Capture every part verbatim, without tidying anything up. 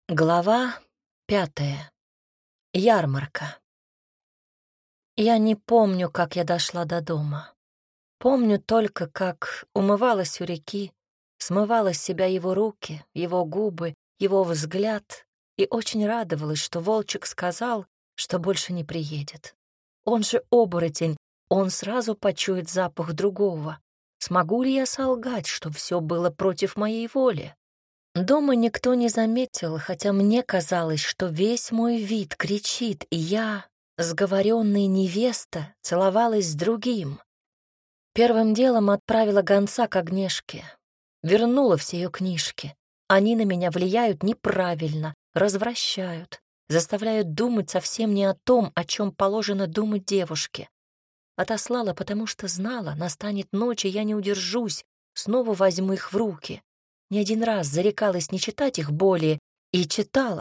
Глава пятая. Ярмарка. Я не помню, как я дошла до дома. Помню только, как умывалась у реки, смывала с себя его руки, его губы, его взгляд и очень радовалась, что Волчек сказал, что больше не приедет. Он же оборотень, он сразу почует запах другого. Смогу ли я солгать, что все было против моей воли? Дома никто не заметил, хотя мне казалось, что весь мой вид кричит, и я, сговоренная невеста, целовалась с другим. Первым делом отправила гонца к Агнешке, вернула все ее книжки. Они на меня влияют неправильно, развращают, заставляют думать совсем не о том, о чем положено думать девушке. Отослала, потому что знала, настанет ночь, и я не удержусь, снова возьму их в руки. Не один раз зарекалась не читать их более, и читала.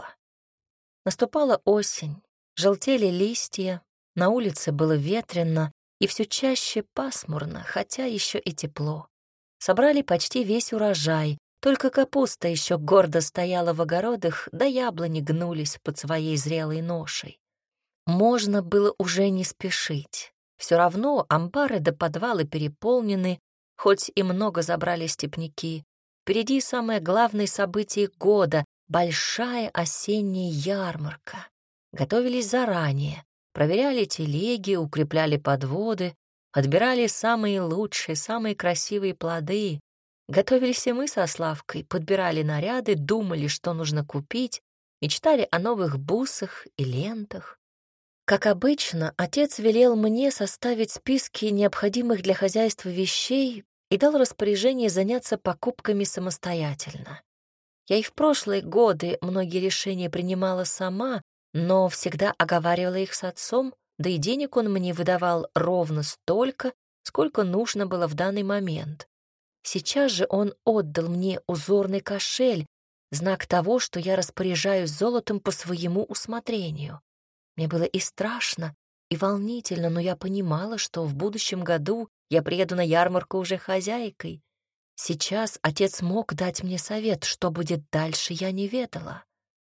Наступала осень, желтели листья, на улице было ветрено и все чаще пасмурно, хотя еще и тепло. Собрали почти весь урожай, только капуста еще гордо стояла в огородах, да яблони гнулись под своей зрелой ношей. Можно было уже не спешить. Все равно амбары да подвалы переполнены, хоть и много забрали степняки. Впереди самое главное событие года — большая осенняя ярмарка. Готовились заранее, проверяли телеги, укрепляли подводы, отбирали самые лучшие, самые красивые плоды. Готовились и мы со Славкой, подбирали наряды, думали, что нужно купить, мечтали о новых бусах и лентах. Как обычно, отец велел мне составить списки необходимых для хозяйства вещей и дал распоряжение заняться покупками самостоятельно. Я и в прошлые годы многие решения принимала сама, но всегда оговаривала их с отцом, да и денег он мне выдавал ровно столько, сколько нужно было в данный момент. Сейчас же он отдал мне узорный кошель, знак того, что я распоряжаюсь золотом по своему усмотрению. Мне было и страшно, и волнительно, но я понимала, что в будущем году я приеду на ярмарку уже хозяйкой. Сейчас отец мог дать мне совет, что будет дальше, я не ведала.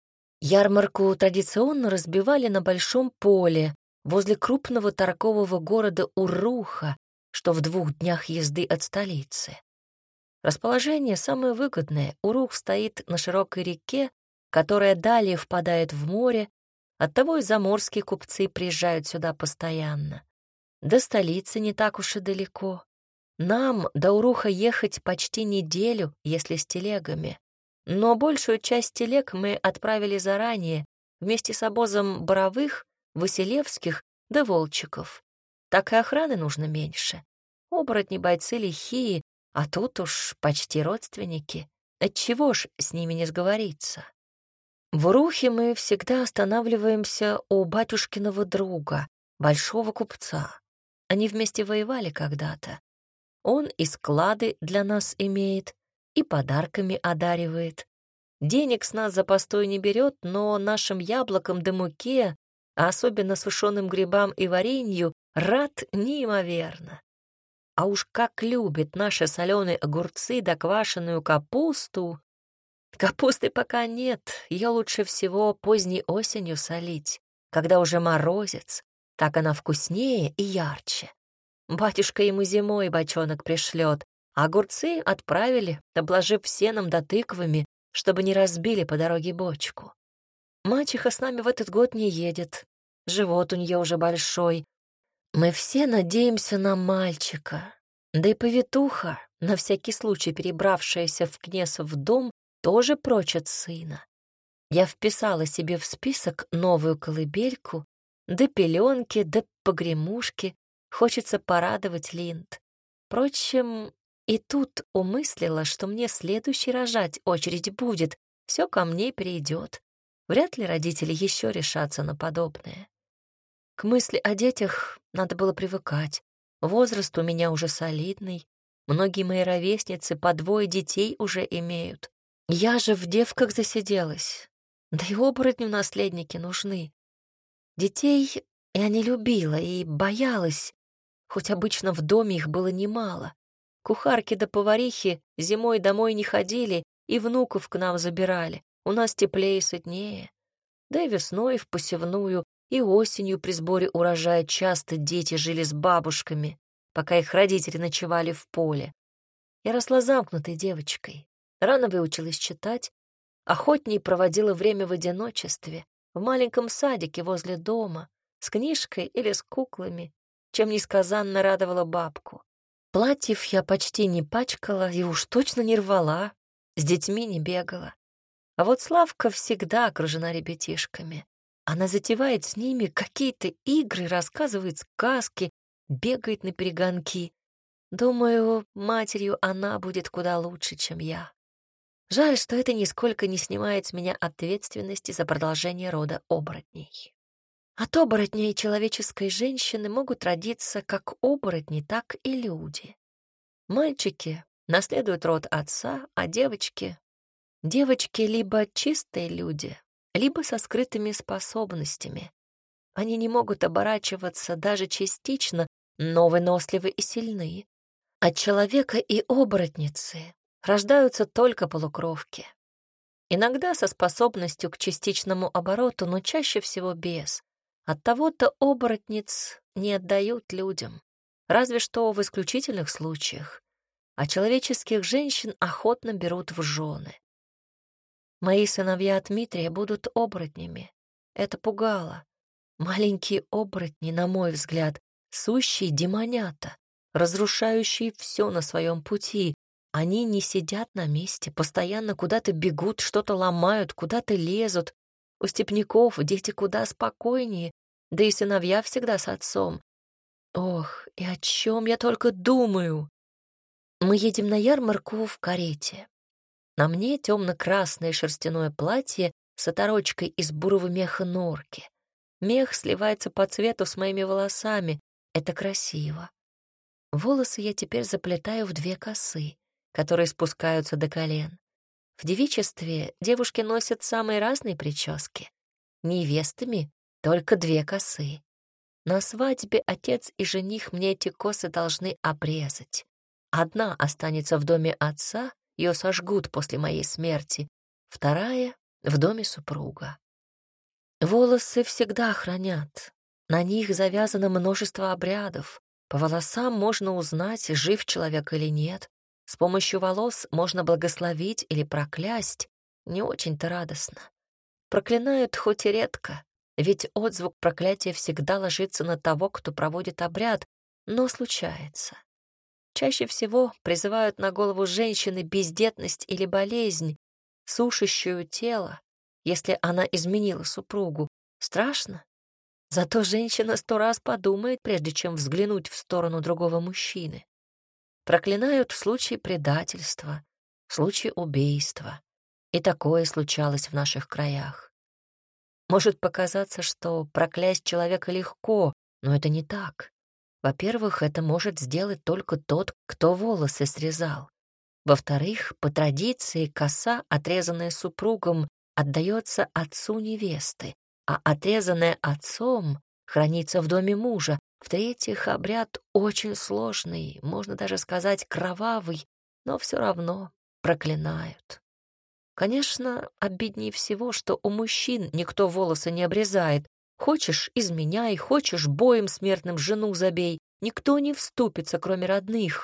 Ярмарку традиционно разбивали на большом поле возле крупного торгового города Уруха, что в двух днях езды от столицы. Расположение самое выгодное. Урух стоит на широкой реке, которая далее впадает в море, оттого и заморские купцы приезжают сюда постоянно. До столицы не так уж и далеко. Нам до Уруха ехать почти неделю, если с телегами. Но большую часть телег мы отправили заранее, вместе с обозом Боровых, Василевских да Волчиков. Так и охраны нужно меньше. Оборотни бойцы лихие, а тут уж почти родственники. Отчего ж с ними не сговориться? В Урухе мы всегда останавливаемся у батюшкиного друга, большого купца. Они вместе воевали когда-то. Он и склады для нас имеет, и подарками одаривает. Денег с нас за постой не берет, но нашим яблокам да муке, а особенно сушеным грибам и варенью, рад неимоверно. А уж как любит наши соленые огурцы да квашеную капусту. Капусты пока нет, ее лучше всего поздней осенью солить, когда уже морозец, так она вкуснее и ярче. Батюшка ему зимой бочонок пришлет, а огурцы отправили, обложив сеном да тыквами, чтобы не разбили по дороге бочку. Мачеха с нами в этот год не едет, живот у нее уже большой. Мы все надеемся на мальчика, да и повитуха, на всякий случай перебравшаяся в Кнесов дом, тоже прочит сына. Я вписала себе в список новую колыбельку, да пеленки, да погремушки. Хочется порадовать Линд. Впрочем, и тут умыслила, что мне следующий рожать очередь будет, все ко мне перейдет. Вряд ли родители еще решатся на подобное. К мысли о детях надо было привыкать. Возраст у меня уже солидный. Многие мои ровесницы по двое детей уже имеют. Я же в девках засиделась. Да и оборотню наследники нужны. Детей я не любила и боялась, хоть обычно в доме их было немало. Кухарки да поварихи зимой домой не ходили и внуков к нам забирали. У нас теплее и сытнее. Да и весной в посевную, и осенью при сборе урожая часто дети жили с бабушками, пока их родители ночевали в поле. Я росла замкнутой девочкой, рано выучилась читать, охотней проводила время в одиночестве, в маленьком садике возле дома, с книжкой или с куклами, чем несказанно радовала бабку. Платьев я почти не пачкала и уж точно не рвала, с детьми не бегала. А вот Славка всегда окружена ребятишками. Она затевает с ними какие-то игры, рассказывает сказки, бегает на перегонки. Думаю, матерью она будет куда лучше, чем я. Жаль, что это нисколько не снимает с меня ответственности за продолжение рода оборотней. От оборотней человеческой женщины могут родиться как оборотни, так и люди. Мальчики наследуют род отца, а девочки... Девочки либо чистые люди, либо со скрытыми способностями. Они не могут оборачиваться даже частично, но выносливы и сильны. От человека и оборотницы рождаются только полукровки. Иногда со способностью к частичному обороту, но чаще всего без. Оттого-то оборотниц не отдают людям, разве что в исключительных случаях, а человеческих женщин охотно берут в жены. Мои сыновья Дмитрия будут оборотнями. Это пугало. Маленькие оборотни, на мой взгляд, сущие демонята, разрушающие все на своем пути. Они не сидят на месте, постоянно куда-то бегут, что-то ломают, куда-то лезут. У степняков дети куда спокойнее, да и сыновья всегда с отцом. Ох, и о чем я только думаю. Мы едем на ярмарку в карете. На мне темно-красное шерстяное платье с оторочкой из бурого меха норки. Мех сливается по цвету с моими волосами. Это красиво. Волосы я теперь заплетаю в две косы, которые спускаются до колен. В девичестве девушки носят самые разные прически. Невестами только две косы. На свадьбе отец и жених мне эти косы должны обрезать. Одна останется в доме отца, ее сожгут после моей смерти, вторая — в доме супруга. Волосы всегда хранят. На них завязано множество обрядов. По волосам можно узнать, жив человек или нет. С помощью волос можно благословить или проклясть. Не очень-то радостно. Проклинают хоть и редко, ведь отзвук проклятия всегда ложится на того, кто проводит обряд, но случается. Чаще всего призывают на голову женщины бездетность или болезнь, сушащую тело, если она изменила супругу. Страшно? Зато женщина сто раз подумает, прежде чем взглянуть в сторону другого мужчины. Проклинают в случае предательства, в случае убийства. И такое случалось в наших краях. Может показаться, что проклясть человека легко, но это не так. Во-первых, это может сделать только тот, кто волосы срезал. Во-вторых, по традиции коса, отрезанная супругом, отдается отцу невесты, а отрезанная отцом хранится в доме мужа. В-третьих, обряд очень сложный, можно даже сказать кровавый, но все равно проклинают. Конечно, обиднее всего, что у мужчин никто волосы не обрезает. Хочешь — изменяй, хочешь — боем смертным жену забей. Никто не вступится, кроме родных.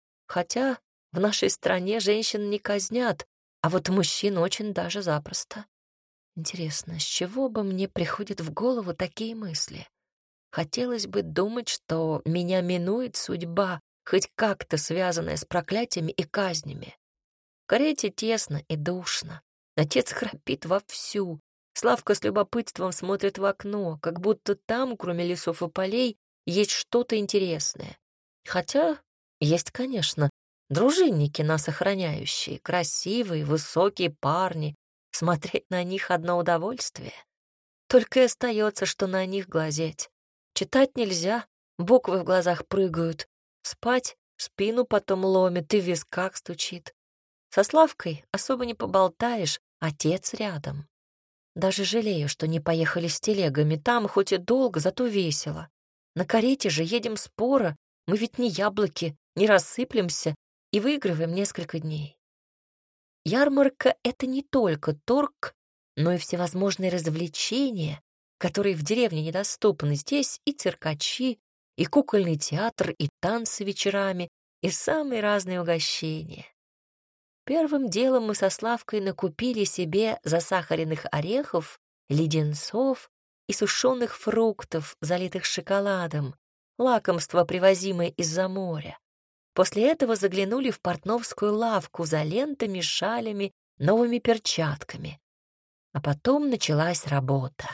Хотя в нашей стране женщин не казнят, а вот мужчин очень даже запросто. Интересно, с чего бы мне приходят в голову такие мысли? Хотелось бы думать, что меня минует судьба, хоть как-то связанная с проклятиями и казнями. В карете тесно и душно. Отец храпит вовсю. Славка с любопытством смотрит в окно, как будто там, кроме лесов и полей, есть что-то интересное. Хотя есть, конечно, дружинники нас охраняющие, красивые, высокие парни. Смотреть на них одно удовольствие. Только и остается, что на них глазеть. Читать нельзя, буквы в глазах прыгают. Спать спину потом ломит и в висках стучит. Со Славкой особо не поболтаешь, отец рядом. Даже жалею, что не поехали с телегами. Там хоть и долго, зато весело. На карете же едем споро. Мы ведь не яблоки, не рассыплемся и выигрываем несколько дней. Ярмарка — это не только торг, но и всевозможные развлечения, которые в деревне недоступны. Здесь и циркачи, и кукольный театр, и танцы вечерами, и самые разные угощения. Первым делом мы со Славкой накупили себе засахаренных орехов, леденцов и сушеных фруктов, залитых шоколадом, лакомство, привозимое из-за моря. После этого заглянули в портновскую лавку за лентами, шалями, новыми перчатками. А потом началась работа.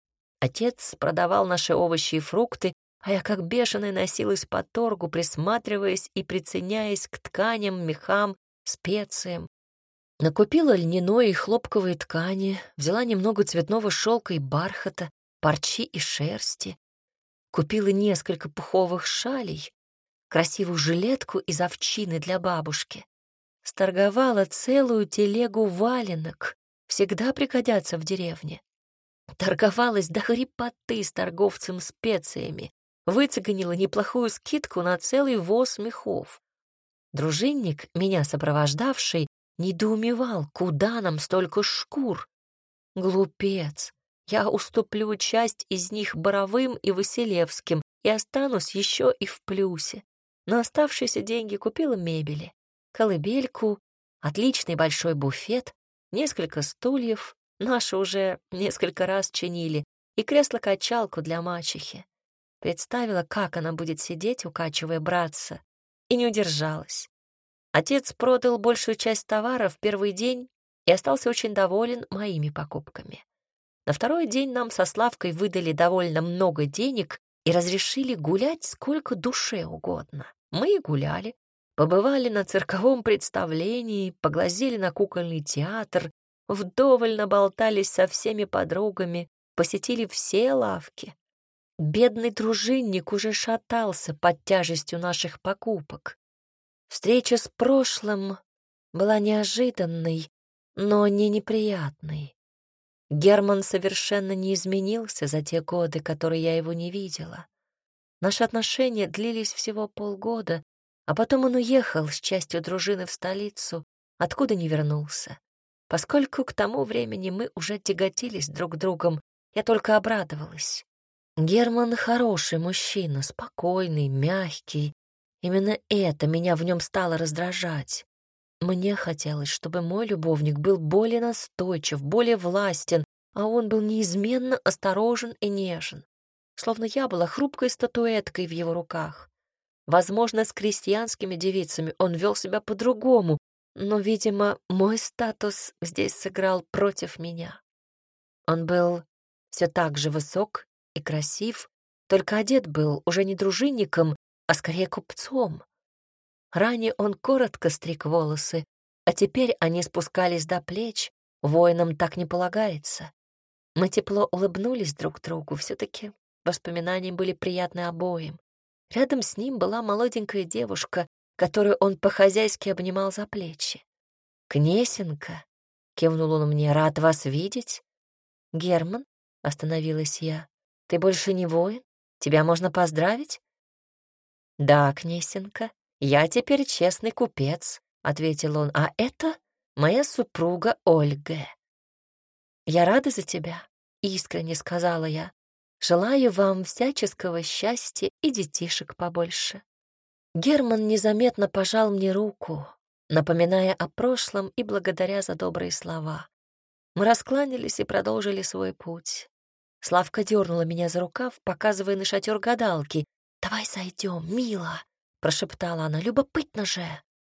Отец продавал наши овощи и фрукты, а я как бешеная носилась по торгу, присматриваясь и приценяясь к тканям, мехам, специям. Накупила льняной и хлопковые ткани, взяла немного цветного шелка и бархата, парчи и шерсти. Купила несколько пуховых шалей, красивую жилетку из овчины для бабушки. Сторговала целую телегу валенок, всегда пригодятся в деревне. Торговалась до хрипоты с торговцем специями, выцеганила неплохую скидку на целый воз мехов. Дружинник, меня сопровождавший, недоумевал, куда нам столько шкур. Глупец, я уступлю часть из них Боровым и Василевским и останусь еще и в плюсе. На оставшиеся деньги купила мебели, колыбельку, отличный большой буфет, несколько стульев, наши уже несколько раз чинили, и кресло-качалку для мачехи. Представила, как она будет сидеть, укачивая братца, и не удержалась. Отец продал большую часть товара в первый день и остался очень доволен моими покупками. На второй день нам со Славкой выдали довольно много денег и разрешили гулять сколько душе угодно. Мы и гуляли, побывали на цирковом представлении, поглазели на кукольный театр, вдоволь наболтались со всеми подругами, посетили все лавки. Бедный дружинник уже шатался под тяжестью наших покупок. Встреча с прошлым была неожиданной, но не неприятной. Герман совершенно не изменился за те годы, которые я его не видела. Наши отношения длились всего полгода, а потом он уехал с частью дружины в столицу, откуда не вернулся. Поскольку к тому времени мы уже тяготились друг другом, я только обрадовалась. Герман хороший мужчина, спокойный, мягкий. Именно это меня в нем стало раздражать. Мне хотелось, чтобы мой любовник был более настойчив, более властен, а он был неизменно осторожен и нежен. Словно я была хрупкой статуэткой в его руках. Возможно, с крестьянскими девицами он вел себя по-другому, но, видимо, мой статус здесь сыграл против меня. Он был все так же высок и красив, только одет был уже не дружинником, а скорее купцом. Ранее он коротко стриг волосы, а теперь они спускались до плеч, воинам так не полагается. Мы тепло улыбнулись друг другу, все-таки воспоминания были приятны обоим. Рядом с ним была молоденькая девушка, которую он по-хозяйски обнимал за плечи. «Кнесенка», — кивнул он мне, — «рад вас видеть». «Герман», — остановилась я, — «ты больше не воин? Тебя можно поздравить?» «Да, Кнесенка, я теперь честный купец», — ответил он, — «а это моя супруга Ольга». «Я рада за тебя», — искренне сказала я. «Желаю вам всяческого счастья и детишек побольше». Герман незаметно пожал мне руку, напоминая о прошлом и благодаря за добрые слова. Мы раскланялись и продолжили свой путь. Славка дернула меня за рукав, показывая на шатер гадалки. «Давай сойдем, мила», — прошептала она, — «любопытно же».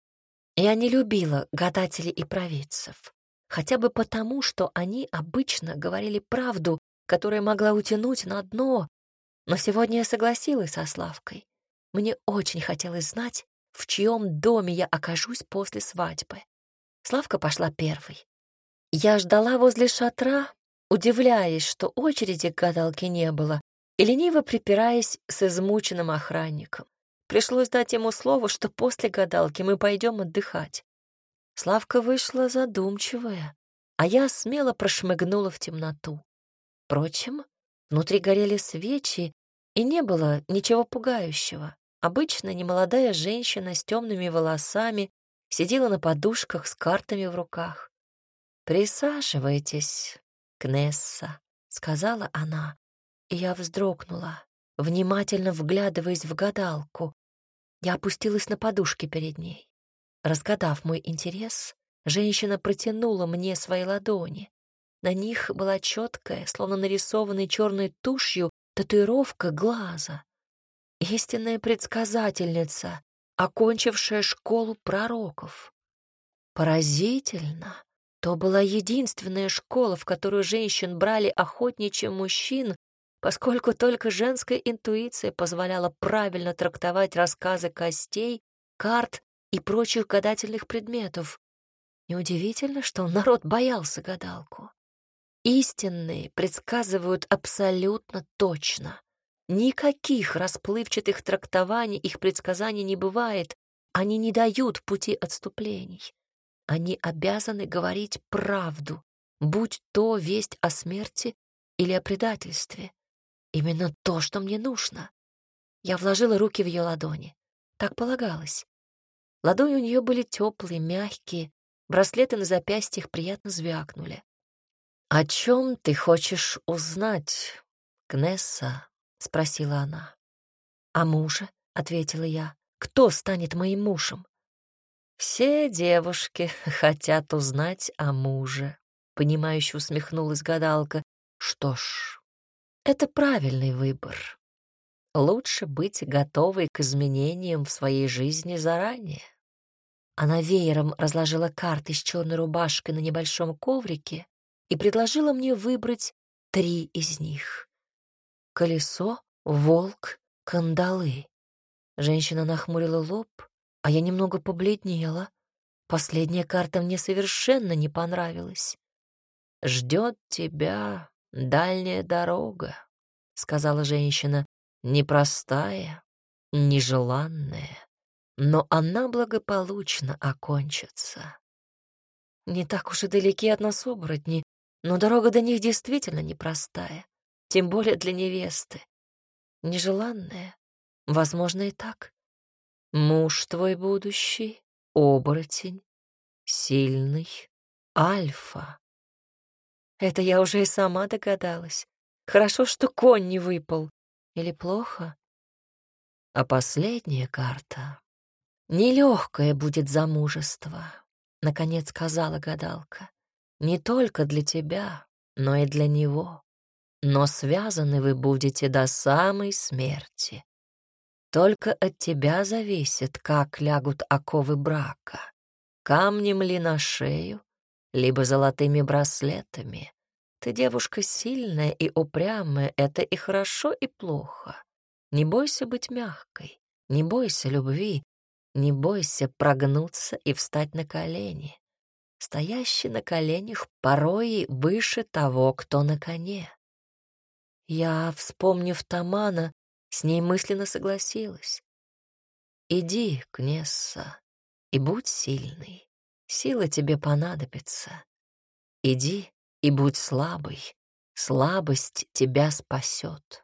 Я не любила гадателей и провидцев, хотя бы потому, что они обычно говорили правду, которая могла утянуть на дно, но сегодня я согласилась со Славкой. Мне очень хотелось знать, в чьем доме я окажусь после свадьбы. Славка пошла первой. Я ждала возле шатра, удивляясь, что очереди к гадалке не было, и лениво припираясь с измученным охранником. Пришлось дать ему слово, что после гадалки мы пойдем отдыхать. Славка вышла задумчивая, а я смело прошмыгнула в темноту. Впрочем, внутри горели свечи, и не было ничего пугающего. Обычно немолодая женщина с темными волосами сидела на подушках с картами в руках. «Присаживайтесь, Кнесса», — сказала она, и я вздрогнула, внимательно вглядываясь в гадалку. Я опустилась на подушки перед ней. Разгадав мой интерес, женщина протянула мне свои ладони. На них была четкая, словно нарисованная черной тушью, татуировка глаза. Истинная предсказательница, окончившая школу пророков. Поразительно. То была единственная школа, в которую женщин брали охотнее, чем мужчин, поскольку только женская интуиция позволяла правильно трактовать рассказы костей, карт и прочих гадательных предметов. Неудивительно, что народ боялся гадалку. Истинные предсказывают абсолютно точно. Никаких расплывчатых трактований их предсказаний не бывает, они не дают пути отступлений. Они обязаны говорить правду, будь то весть о смерти или о предательстве. Именно то, что мне нужно. Я вложила руки в ее ладони. Так полагалось. Ладони у нее были теплые, мягкие, браслеты на запястьях приятно звякнули. «О чем ты хочешь узнать, Кнесса?» — спросила она. «О муже», — ответила я. «Кто станет моим мужем?» «Все девушки хотят узнать о муже», — понимающе усмехнулась гадалка. «Что ж, это правильный выбор. Лучше быть готовой к изменениям в своей жизни заранее». Она веером разложила карты с черной рубашкой на небольшом коврике и предложила мне выбрать три из них. Колесо, волк, кандалы. Женщина нахмурила лоб, а я немного побледнела. Последняя карта мне совершенно не понравилась. «Ждет тебя дальняя дорога», — сказала женщина, — «непростая, нежеланная, но она благополучно окончится». Не так уж и далеки от нас оборотни, но дорога до них действительно непростая, тем более для невесты. Нежеланная, возможно, и так. Муж твой будущий, оборотень, сильный, альфа. Это я уже и сама догадалась. Хорошо, что конь не выпал. Или плохо? А последняя карта. Нелегкое будет замужество, наконец сказала гадалка. Не только для тебя, но и для него. Но связаны вы будете до самой смерти. Только от тебя зависит, как лягут оковы брака. Камнем ли на шею, либо золотыми браслетами. Ты девушка сильная и упрямая, это и хорошо, и плохо. Не бойся быть мягкой, не бойся любви, не бойся прогнуться и встать на колени. Стоящий на коленях порой выше того, кто на коне. Я, вспомнив Тамана, с ней мысленно согласилась. Иди, Кнесса, и будь сильной. Сила тебе понадобится. Иди и будь слабой. Слабость тебя спасет.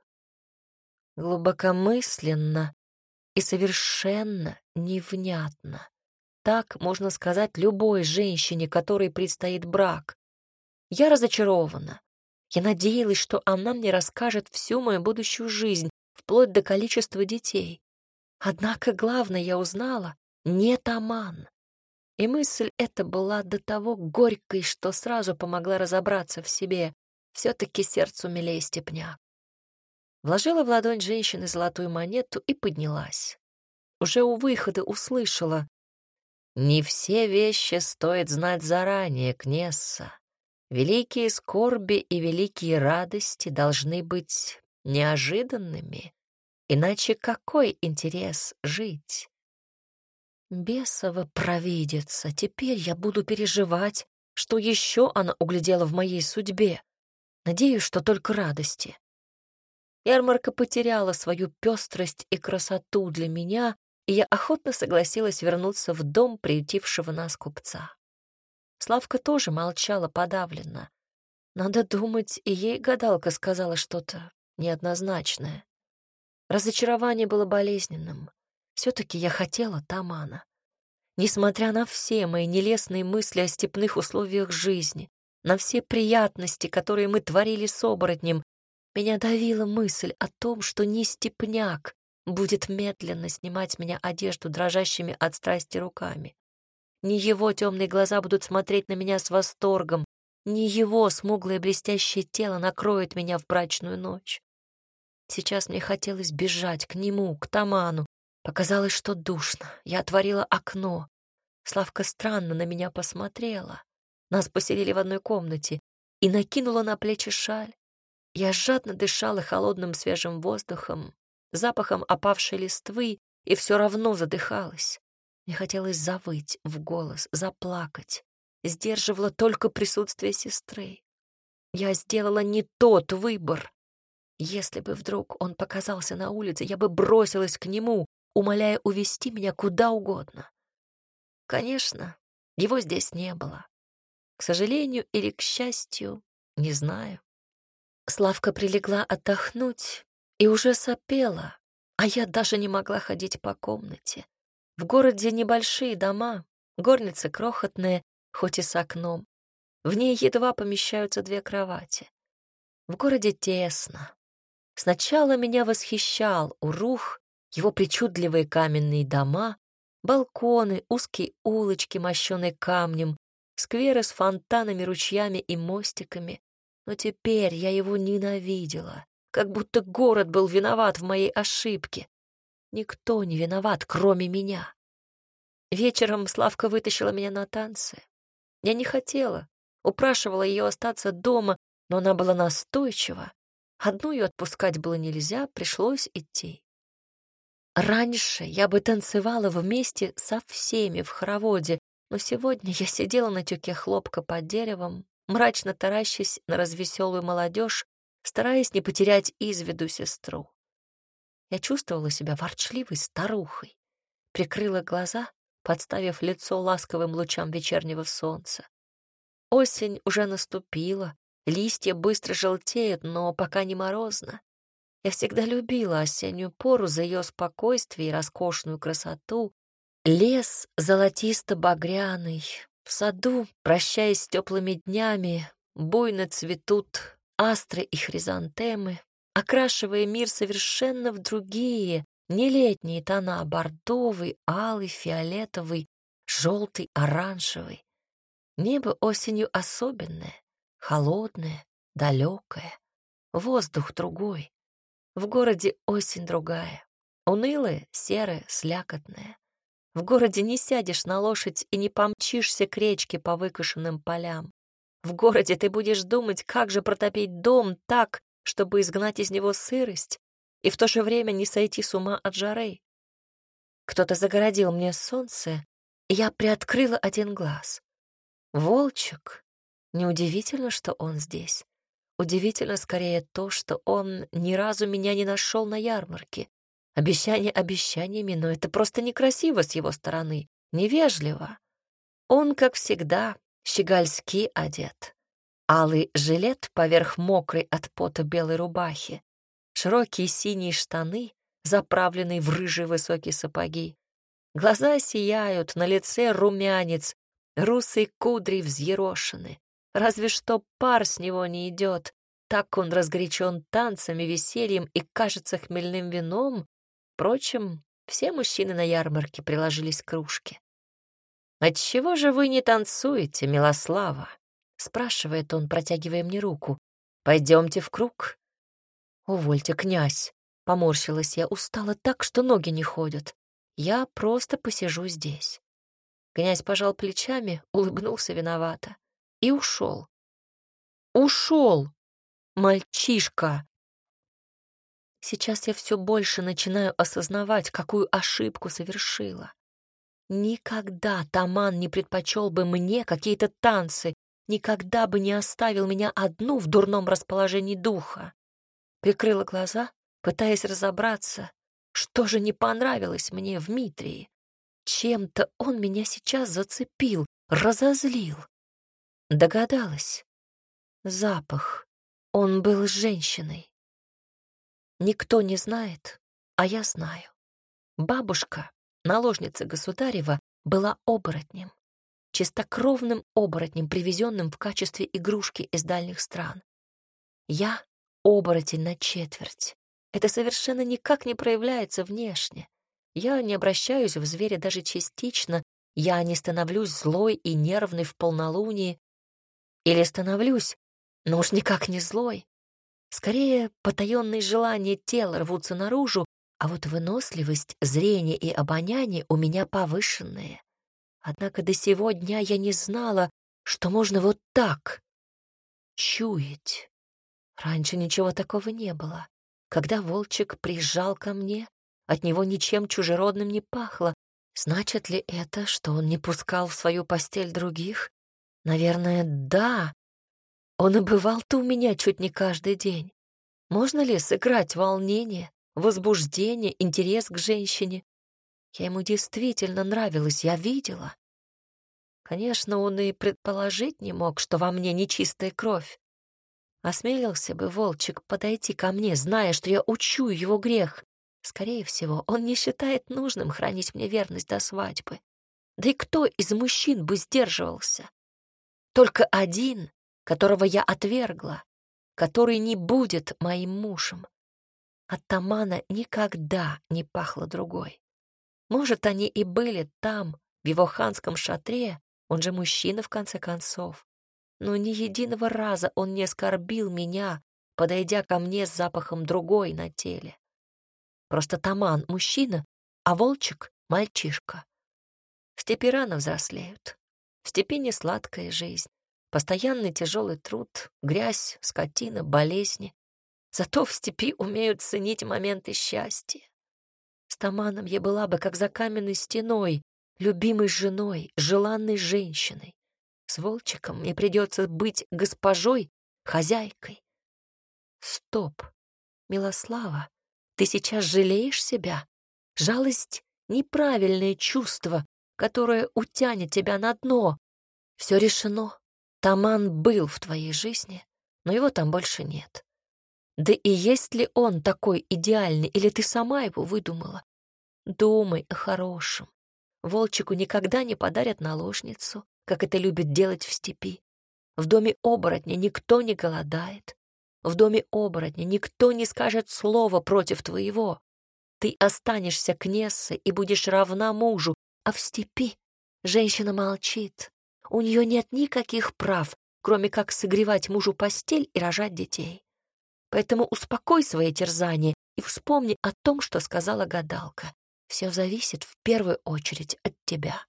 Глубокомысленно и совершенно невнятно. Так можно сказать любой женщине, которой предстоит брак. Я разочарована. Я надеялась, что она мне расскажет всю мою будущую жизнь, вплоть до количества детей. Однако главное я узнала — не Таман. И мысль эта была до того горькой, что сразу помогла разобраться в себе. Все-таки сердцу милее степняк. Вложила в ладонь женщины золотую монету и поднялась. Уже у выхода услышала: «Не все вещи стоит знать заранее, Кнесса. Великие скорби и великие радости должны быть неожиданными, иначе какой интерес жить?» Бесова провидица, теперь я буду переживать, что еще она углядела в моей судьбе. Надеюсь, что только радости. Ярмарка потеряла свою пестрость и красоту для меня, и я охотно согласилась вернуться в дом приютившего нас купца. Славка тоже молчала подавленно. Надо думать, и ей гадалка сказала что-то неоднозначное. Разочарование было болезненным. Все-таки я хотела Тамана. Несмотря на все мои нелестные мысли о степных условиях жизни, на все приятности, которые мы творили с оборотнем, меня давила мысль о том, что не степняк будет медленно снимать меня одежду дрожащими от страсти руками. Не его темные глаза будут смотреть на меня с восторгом, не его смуглое блестящее тело накроет меня в брачную ночь. Сейчас мне хотелось бежать к нему, к Таману. Показалось, что душно. Я отворила окно. Славка странно на меня посмотрела. Нас поселили в одной комнате и накинула на плечи шаль. Я жадно дышала холодным свежим воздухом, запахом опавшей листвы, и все равно задыхалась. Мне хотелось завыть в голос, заплакать. Сдерживало только присутствие сестры. Я сделала не тот выбор. Если бы вдруг он показался на улице, я бы бросилась к нему, умоляя увести меня куда угодно. Конечно, его здесь не было. К сожалению или к счастью, не знаю. Славка прилегла отдохнуть и уже сопела, а я даже не могла ходить по комнате. В городе небольшие дома, горницы крохотные, хоть и с окном. В ней едва помещаются две кровати. В городе тесно. Сначала меня восхищал Урух, его причудливые каменные дома, балконы, узкие улочки, мощеные камнем, скверы с фонтанами, ручьями и мостиками. Но теперь я его ненавидела, как будто город был виноват в моей ошибке. Никто не виноват, кроме меня. Вечером Славка вытащила меня на танцы. Я не хотела, упрашивала ее остаться дома, но она была настойчива. Одну ее отпускать было нельзя, пришлось идти. Раньше я бы танцевала вместе со всеми в хороводе, но сегодня я сидела на тюке хлопка под деревом, мрачно таращась на развеселую молодежь, стараясь не потерять из виду сестру. Я чувствовала себя ворчливой старухой, прикрыла глаза, подставив лицо ласковым лучам вечернего солнца. Осень уже наступила, листья быстро желтеют, но пока не морозно. Я всегда любила осеннюю пору за ее спокойствие и роскошную красоту. Лес золотисто-багряный. В саду, прощаясь с теплыми днями, буйно цветут астры и хризантемы, окрашивая мир совершенно в другие, не летние тона: бордовый, алый, фиолетовый, желтый, оранжевый. Небо осенью особенное, холодное, далекое. Воздух другой. В городе осень другая. Унылая, серая, слякотная. В городе не сядешь на лошадь и не помчишься к речке по выкошенным полям. В городе ты будешь думать, как же протопить дом так, чтобы изгнать из него сырость и в то же время не сойти с ума от жары. Кто-то загородил мне солнце, и я приоткрыла один глаз. Волчек. Неудивительно, что он здесь. Удивительно скорее то, что он ни разу меня не нашел на ярмарке. Обещания обещаниями, но это просто некрасиво с его стороны, невежливо. Он, как всегда, щегольски одет. Алый жилет поверх мокрой от пота белой рубахи, широкие синие штаны, заправленные в рыжие высокие сапоги. Глаза сияют, на лице румянец, русые кудри взъерошены. Разве что пар с него не идет. Так он разгорячен танцами, весельем и, кажется, хмельным вином. Впрочем, все мужчины на ярмарке приложились к кружке. «Отчего же вы не танцуете, Милослава?» — спрашивает он, протягивая мне руку. «Пойдемте в круг». «Увольте, князь», — поморщилась я, устала так, что ноги не ходят. «Я просто посижу здесь». Князь пожал плечами, улыбнулся виновато и ушел. Ушел! Мальчишка! Сейчас я все больше начинаю осознавать, какую ошибку совершила. Никогда Таман не предпочел бы мне какие-то танцы, никогда бы не оставил меня одну в дурном расположении духа. Прикрыла глаза, пытаясь разобраться, что же не понравилось мне в Митрии. Чем-то он меня сейчас зацепил, разозлил. Догадалась. Запах. Он был женщиной. Никто не знает, а я знаю. Бабушка, наложница государева, была оборотнем, чистокровным оборотнем, привезенным в качестве игрушки из дальних стран. Я — оборотень на четверть. Это совершенно никак не проявляется внешне. Я не обращаюсь в зверя даже частично, я не становлюсь злой и нервной в полнолуние. Или становлюсь, но уж никак не злой. Скорее, потаенные желания тела рвутся наружу, а вот выносливость, зрение и обоняние у меня повышенные. Однако до сего дня я не знала, что можно вот так чуять. Раньше ничего такого не было. Когда волчик приезжал ко мне, от него ничем чужеродным не пахло. Значит ли это, что он не пускал в свою постель других? Наверное, да. Он и бывал-то у меня чуть не каждый день. Можно ли сыграть волнение, возбуждение, интерес к женщине? Я ему действительно нравилась, я видела. Конечно, он и предположить не мог, что во мне нечистая кровь. Осмелился бы волчик подойти ко мне, зная, что я учу его грех. Скорее всего, он не считает нужным хранить мне верность до свадьбы. Да и кто из мужчин бы сдерживался? Только один, которого я отвергла, который не будет моим мужем. От Тамана никогда не пахло другой. Может, они и были там, в его ханском шатре, он же мужчина в конце концов. Но ни единого раза он не оскорбил меня, подойдя ко мне с запахом другой на теле. Просто Таман — мужчина, а волчик — мальчишка. В степи рано взрослеют. В степи не сладкая жизнь. Постоянный тяжелый труд, грязь, скотина, болезни. Зато в степи умеют ценить моменты счастья. С Таманом я была бы как за каменной стеной, любимой женой, желанной женщиной. С волчиком мне придется быть госпожой, хозяйкой. Стоп, Милослава, ты сейчас жалеешь себя? Жалость — неправильное чувство, которое утянет тебя на дно. Все решено. Таман был в твоей жизни, но его там больше нет. Да и есть ли он такой идеальный, или ты сама его выдумала? Думай о хорошем. Волчику никогда не подарят наложницу, как это любят делать в степи. В доме оборотня никто не голодает. В доме оборотня никто не скажет слова против твоего. Ты останешься кнессой и будешь равна мужу, а в степи женщина молчит. У нее нет никаких прав, кроме как согревать мужу постель и рожать детей. Поэтому успокой свои терзания и вспомни о том, что сказала гадалка. Все зависит в первую очередь от тебя.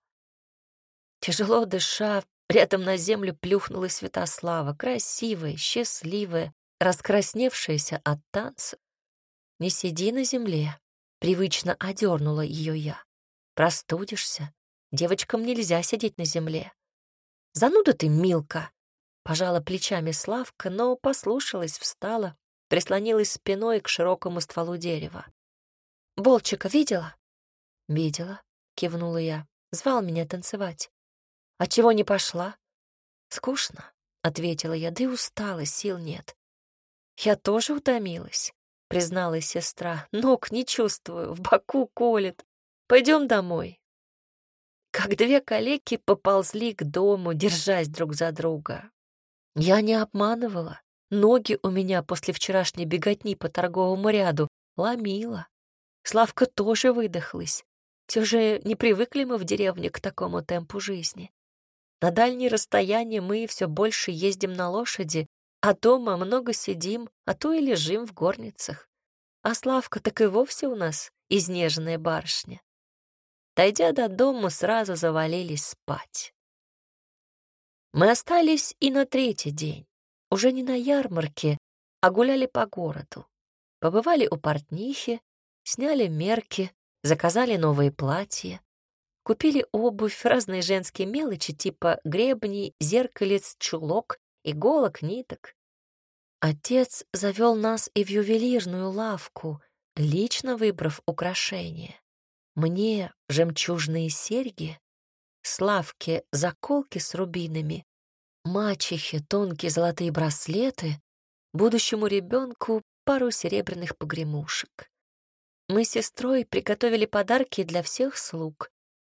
Тяжело дыша, рядом на землю плюхнулась Святослава, красивая, счастливая, раскрасневшаяся от танца. «Не сиди на земле», — привычно одернула ее я. «Простудишься. Девочкам нельзя сидеть на земле». «Зануда ты, Милка!» — пожала плечами Славка, но послушалась, встала, прислонилась спиной к широкому стволу дерева. «Волчика видела?» «Видела», — кивнула я. «Звал меня танцевать». «А чего не пошла?» «Скучно», — ответила я, да и устала, сил нет. «Я тоже утомилась», — призналась сестра. «Ног не чувствую, в боку колет. Пойдем домой». Как две калеки поползли к дому, держась друг за друга. Я не обманывала. Ноги у меня после вчерашней беготни по торговому ряду ломило. Славка тоже выдохлась. Все же не привыкли мы в деревне к такому темпу жизни. На дальние расстояния мы все больше ездим на лошади, а дома много сидим, а то и лежим в горницах. А Славка так и вовсе у нас изнеженная барышня. Дойдя до дома, сразу завалились спать. Мы остались и на третий день. Уже не на ярмарке, а гуляли по городу. Побывали у портнихи, сняли мерки, заказали новые платья, купили обувь, разные женские мелочи типа гребней, зеркалец, чулок, иголок, ниток. Отец завел нас и в ювелирную лавку, лично выбрав украшения. Мне жемчужные серьги, Славке заколки с рубинами, мачехе тонкие золотые браслеты, будущему ребенку пару серебряных погремушек. Мы с сестрой приготовили подарки для всех слуг,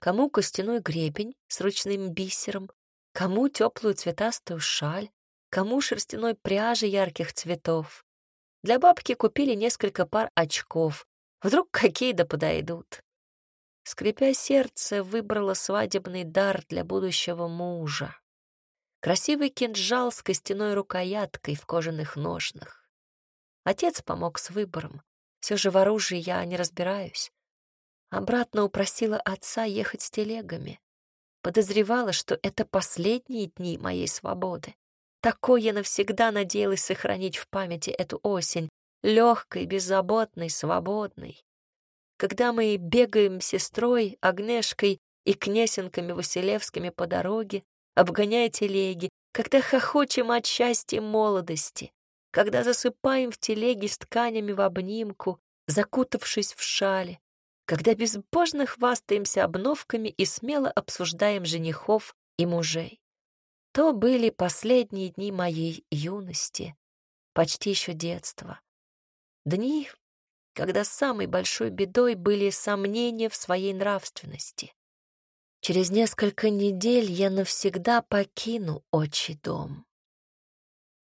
кому костяной гребень с ручным бисером, кому теплую цветастую шаль, кому шерстяной пряжи ярких цветов. Для бабки купили несколько пар очков. Вдруг какие да подойдут. Скрипя сердце, выбрала свадебный дар для будущего мужа. Красивый кинжал с костяной рукояткой в кожаных ножнах. Отец помог с выбором. Все же в оружии я не разбираюсь. Обратно упросила отца ехать с телегами. Подозревала, что это последние дни моей свободы. Такой я навсегда надеялась сохранить в памяти эту осень, легкой, беззаботной, свободной. Когда мы бегаем с сестрой, Агнешкой и князенками Василевскими по дороге, обгоняя телеги, когда хохочем от счастья молодости, когда засыпаем в телеге с тканями в обнимку, закутавшись в шали, когда безбожно хвастаемся обновками и смело обсуждаем женихов и мужей. То были последние дни моей юности, почти еще детства. Дни, когда самой большой бедой были сомнения в своей нравственности. Через несколько недель я навсегда покину отчий дом.